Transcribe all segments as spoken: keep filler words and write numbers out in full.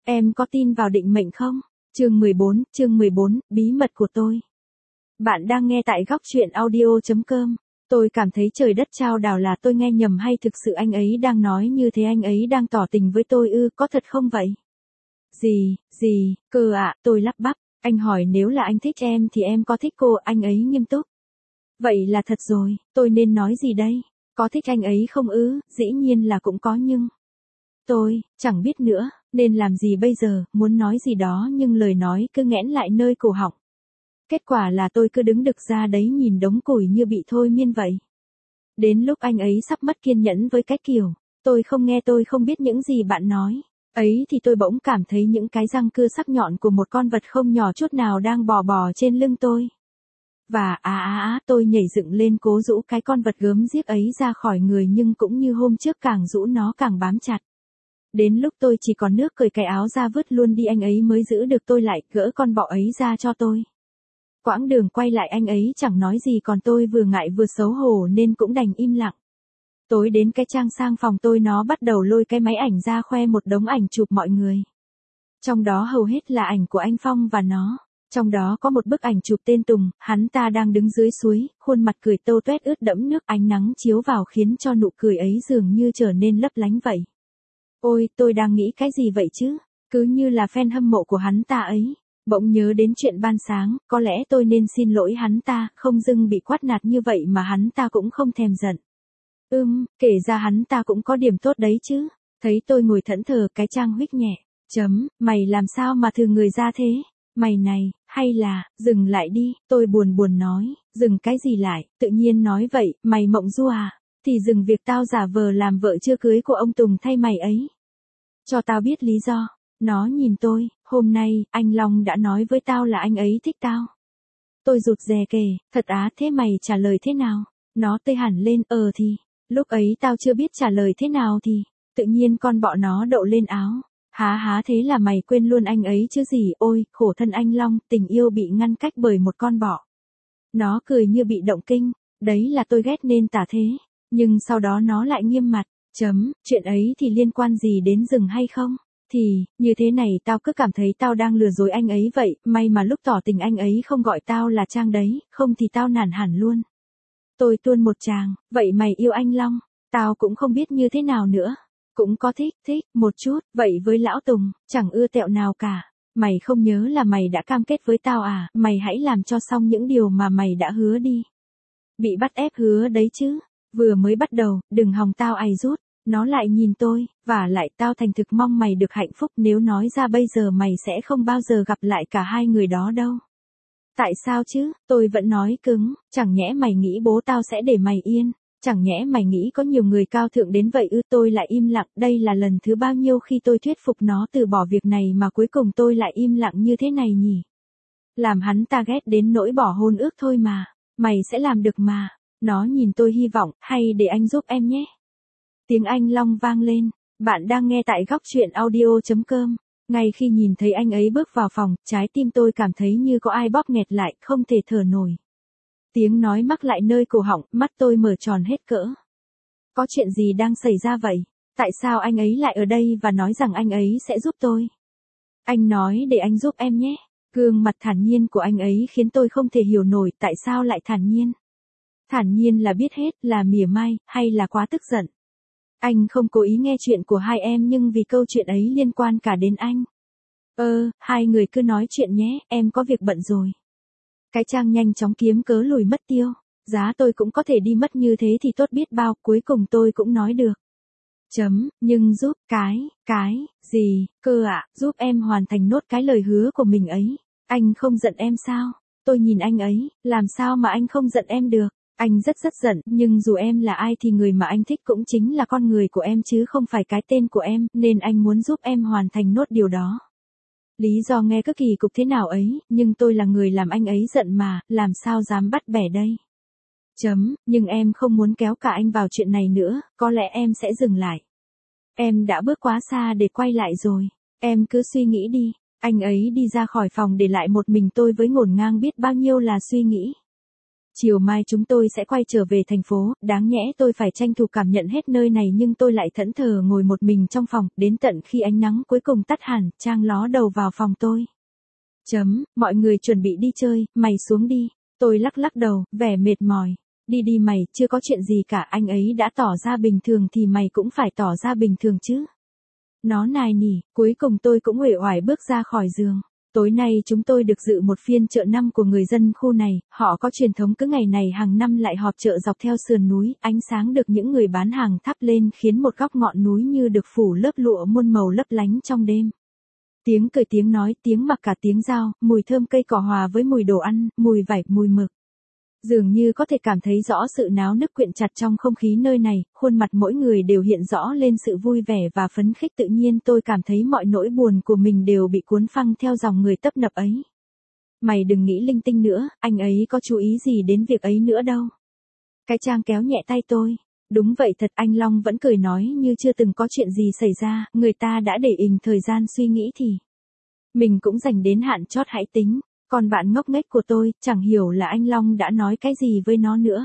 Em có tin vào định mệnh không? Chương mười bốn, chương mười bốn, bí mật của tôi. Bạn đang nghe tại góc truyện audio chấm com. Tôi cảm thấy trời đất trao đảo, là tôi nghe nhầm hay thực sự anh ấy đang nói như thế, anh ấy đang tỏ tình với tôi ư, có thật không vậy? Gì, gì, cơ ạ, tôi lắp bắp. Anh hỏi nếu là anh thích em thì em có thích cô, anh ấy nghiêm túc. Vậy là thật rồi, tôi nên nói gì đây? Có thích anh ấy không ư? Dĩ nhiên là cũng có nhưng... Tôi, chẳng biết nữa, nên làm gì bây giờ, muốn nói gì đó nhưng lời nói cứ nghẽn lại nơi cổ họng. Kết quả là tôi cứ đứng đực ra đấy nhìn đống củi như bị thôi miên vậy. Đến lúc anh ấy sắp mất kiên nhẫn với cái kiểu, tôi không nghe, tôi không biết những gì bạn nói. Ấy thì tôi bỗng cảm thấy những cái răng cưa sắc nhọn của một con vật không nhỏ chút nào đang bò bò trên lưng tôi. Và á á á tôi nhảy dựng lên cố rũ cái con vật gớm ghiếc ấy ra khỏi người, nhưng cũng như hôm trước, càng rũ nó càng bám chặt. Đến lúc tôi chỉ còn nước cởi cái áo ra vứt luôn đi, anh ấy mới giữ được tôi lại, gỡ con bọ ấy ra cho tôi. Quãng đường quay lại anh ấy chẳng nói gì, còn tôi vừa ngại vừa xấu hổ nên cũng đành im lặng. Tối đến cái trang sang phòng tôi, nó bắt đầu lôi cái máy ảnh ra khoe một đống ảnh chụp mọi người. Trong đó hầu hết là ảnh của anh Phong và nó. Trong đó có một bức ảnh chụp tên Tùng, hắn ta đang đứng dưới suối, khuôn mặt cười tô toét ướt đẫm nước, ánh nắng chiếu vào khiến cho nụ cười ấy dường như trở nên lấp lánh vậy. Ôi, tôi đang nghĩ cái gì vậy chứ? Cứ như là fan hâm mộ của hắn ta ấy. Bỗng nhớ đến chuyện ban sáng, có lẽ tôi nên xin lỗi hắn ta, không dưng bị quát nạt như vậy mà hắn ta cũng không thèm giận. Ừm, kể ra hắn ta cũng có điểm tốt đấy chứ. Thấy tôi ngồi thẫn thờ, cái Trang huých nhẹ. Chấm, mày làm sao mà thừa người ra thế? Mày này, hay là, dừng lại đi, tôi buồn buồn nói, dừng cái gì lại, tự nhiên nói vậy, mày mộng du à? Thì dừng việc tao giả vờ làm vợ chưa cưới của ông Tùng thay mày ấy. Cho tao biết lý do. Nó nhìn tôi, hôm nay, anh Long đã nói với tao là anh ấy thích tao. Tôi rụt rè kể, thật á, thế mày trả lời thế nào? Nó tê hẳn lên, ờ thì, lúc ấy tao chưa biết trả lời thế nào thì, tự nhiên con bọ nó đậu lên áo. Há há, thế là mày quên luôn anh ấy chứ gì? Ôi, khổ thân anh Long, tình yêu bị ngăn cách bởi một con bọ. Nó cười như bị động kinh, đấy là tôi ghét nên tả thế. Nhưng sau đó nó lại nghiêm mặt, chấm, chuyện ấy thì liên quan gì đến rừng hay không? Thì, như thế này, tao cứ cảm thấy tao đang lừa dối anh ấy vậy, may mà lúc tỏ tình anh ấy không gọi tao là Trang đấy, không thì tao nản hẳn luôn. Tôi tuôn một tràng, vậy mày yêu anh Long? Tao cũng không biết như thế nào nữa. Cũng có thích, thích, một chút, vậy với lão Tùng, chẳng ưa tẹo nào cả. Mày không nhớ là mày đã cam kết với tao à, mày hãy làm cho xong những điều mà mày đã hứa đi. Bị bắt ép hứa đấy chứ, vừa mới bắt đầu, đừng hòng tao ày rút. Nó lại nhìn tôi, và lại tao thành thực mong mày được hạnh phúc, nếu nói ra bây giờ mày sẽ không bao giờ gặp lại cả hai người đó đâu. Tại sao chứ, tôi vẫn nói cứng, chẳng nhẽ mày nghĩ bố tao sẽ để mày yên, chẳng nhẽ mày nghĩ có nhiều người cao thượng đến vậy ư? Tôi lại im lặng, đây là lần thứ bao nhiêu khi tôi thuyết phục nó từ bỏ việc này mà cuối cùng tôi lại im lặng như thế này nhỉ? Làm hắn ta ghét đến nỗi bỏ hôn ước thôi mà, mày sẽ làm được mà. Nó nhìn tôi hy vọng, hay để anh giúp em nhé. Tiếng anh Long vang lên, bạn đang nghe tại góc truyện audio chấm com. Ngay khi nhìn thấy anh ấy bước vào phòng, trái tim tôi cảm thấy như có ai bóp nghẹt lại, không thể thở nổi. Tiếng nói mắc lại nơi cổ họng, mắt tôi mở tròn hết cỡ. Có chuyện gì đang xảy ra vậy? Tại sao anh ấy lại ở đây và nói rằng anh ấy sẽ giúp tôi? Anh nói để anh giúp em nhé. Gương mặt thản nhiên của anh ấy khiến tôi không thể hiểu nổi tại sao lại thản nhiên. Thản nhiên là biết hết, là mỉa mai, hay là quá tức giận? Anh không cố ý nghe chuyện của hai em, nhưng vì câu chuyện ấy liên quan cả đến anh. Ơ, hai người cứ nói chuyện nhé, em có việc bận rồi. Cái Trang nhanh chóng kiếm cớ lùi mất tiêu. Giá tôi cũng có thể đi mất như thế thì tốt biết bao, cuối cùng tôi cũng nói được. Chấm, nhưng giúp, cái, cái, gì, cơ ạ, giúp em hoàn thành nốt cái lời hứa của mình ấy. Anh không giận em sao? Tôi nhìn anh ấy, làm sao mà anh không giận em được? Anh rất rất giận, nhưng dù em là ai thì người mà anh thích cũng chính là con người của em chứ không phải cái tên của em, nên anh muốn giúp em hoàn thành nốt điều đó. Lý do nghe cứ kỳ cục thế nào ấy, nhưng tôi là người làm anh ấy giận mà, làm sao dám bắt bẻ đây. Chấm, nhưng em không muốn kéo cả anh vào chuyện này nữa, có lẽ em sẽ dừng lại. Em đã bước quá xa để quay lại rồi, em cứ suy nghĩ đi. Anh ấy đi ra khỏi phòng để lại một mình tôi với ngổn ngang biết bao nhiêu là suy nghĩ. Chiều mai chúng tôi sẽ quay trở về thành phố, đáng nhẽ tôi phải tranh thủ cảm nhận hết nơi này nhưng tôi lại thẫn thờ ngồi một mình trong phòng, đến tận khi ánh nắng cuối cùng tắt hẳn, Trang ló đầu vào phòng tôi. Chấm, mọi người chuẩn bị đi chơi, mày xuống đi. Tôi lắc lắc đầu, vẻ mệt mỏi. Đi đi mày, chưa có chuyện gì cả, anh ấy đã tỏ ra bình thường thì mày cũng phải tỏ ra bình thường chứ. Nó nài nỉ, cuối cùng tôi cũng uể oải bước ra khỏi giường. Tối nay chúng tôi được dự một phiên chợ năm của người dân khu này, họ có truyền thống cứ ngày này hàng năm lại họp chợ dọc theo sườn núi, ánh sáng được những người bán hàng thắp lên khiến một góc ngọn núi như được phủ lớp lụa muôn màu lấp lánh trong đêm. Tiếng cười tiếng nói, tiếng mặc cả tiếng dao, mùi thơm cây cỏ hòa với mùi đồ ăn, mùi vải, mùi mực. Dường như có thể cảm thấy rõ sự náo nức quyện chặt trong không khí nơi này, khuôn mặt mỗi người đều hiện rõ lên sự vui vẻ và phấn khích tự nhiên tôi cảm thấy mọi nỗi buồn của mình đều bị cuốn phăng theo dòng người tấp nập ấy. Mày đừng nghĩ linh tinh nữa, anh ấy có chú ý gì đến việc ấy nữa đâu. Cái Trang kéo nhẹ tay tôi. Đúng vậy thật, anh Long vẫn cười nói như chưa từng có chuyện gì xảy ra, người ta đã để ình thời gian suy nghĩ thì mình cũng dành đến hạn chót hãy tính. Còn bạn ngốc nghếch của tôi, chẳng hiểu là anh Long đã nói cái gì với nó nữa.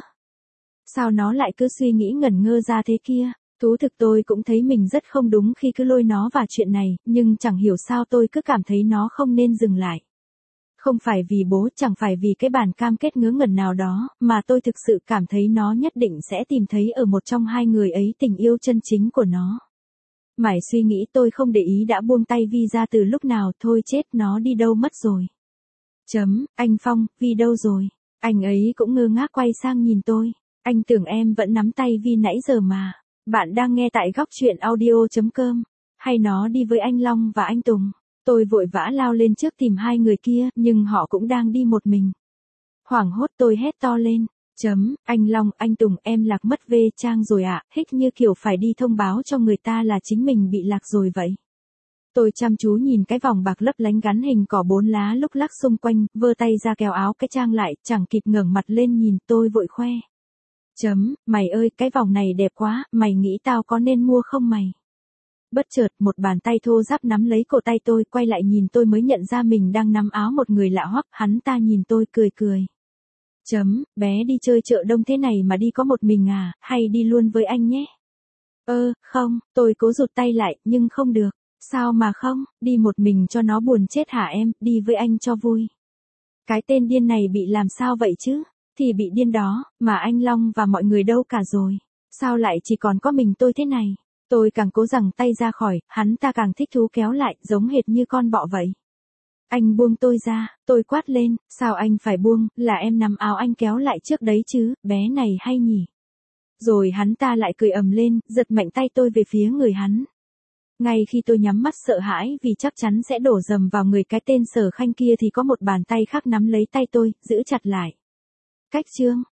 Sao nó lại cứ suy nghĩ ngẩn ngơ ra thế kia? Thú thực tôi cũng thấy mình rất không đúng khi cứ lôi nó vào chuyện này, nhưng chẳng hiểu sao tôi cứ cảm thấy nó không nên dừng lại. Không phải vì bố, chẳng phải vì cái bản cam kết ngớ ngẩn nào đó, mà tôi thực sự cảm thấy nó nhất định sẽ tìm thấy ở một trong hai người ấy tình yêu chân chính của nó. Mải suy nghĩ tôi không để ý đã buông tay Vi ra từ lúc nào, thôi chết, nó đi đâu mất rồi. Chấm, anh Phong, Vi đâu rồi? Anh ấy cũng ngơ ngác quay sang nhìn tôi. Anh tưởng em vẫn nắm tay Vi nãy giờ mà. Bạn đang nghe tại góc chuyện audio chấm com. Hay nó đi với anh Long và anh Tùng. Tôi vội vã lao lên trước tìm hai người kia, nhưng họ cũng đang đi một mình. Hoảng hốt tôi hét to lên. Chấm, anh Long, anh Tùng, em lạc mất về Trang rồi ạ, à, hích như kiểu phải đi thông báo cho người ta là chính mình bị lạc rồi vậy. Tôi chăm chú nhìn cái vòng bạc lấp lánh gắn hình cỏ bốn lá lúc lắc xung quanh, vơ tay ra kéo áo cái Trang lại, chẳng kịp ngẩng mặt lên nhìn, tôi vội khoe. Chấm, mày ơi, cái vòng này đẹp quá, mày nghĩ tao có nên mua không mày? Bất chợt, một bàn tay thô ráp nắm lấy cổ tay tôi, quay lại nhìn tôi mới nhận ra mình đang nắm áo một người lạ hoắc, hắn ta nhìn tôi cười cười. Chấm, bé đi chơi chợ đông thế này mà đi có một mình à, hay đi luôn với anh nhé? Ơ, không, tôi cố rụt tay lại, nhưng không được. Sao mà không, đi một mình cho nó buồn chết hả em, đi với anh cho vui. Cái tên điên này bị làm sao vậy chứ? Thì bị điên đó, mà anh Long và mọi người đâu cả rồi. Sao lại chỉ còn có mình tôi thế này? Tôi càng cố giằng tay ra khỏi, hắn ta càng thích thú kéo lại, giống hệt như con bọ vậy. Anh buông tôi ra, tôi quát lên, sao anh phải buông, là em nắm áo anh kéo lại trước đấy chứ, bé này hay nhỉ. Rồi hắn ta lại cười ầm lên, giật mạnh tay tôi về phía người hắn. Ngay khi tôi nhắm mắt sợ hãi vì chắc chắn sẽ đổ dầm vào người cái tên Sở Khanh kia thì có một bàn tay khác nắm lấy tay tôi, giữ chặt lại. Cách chương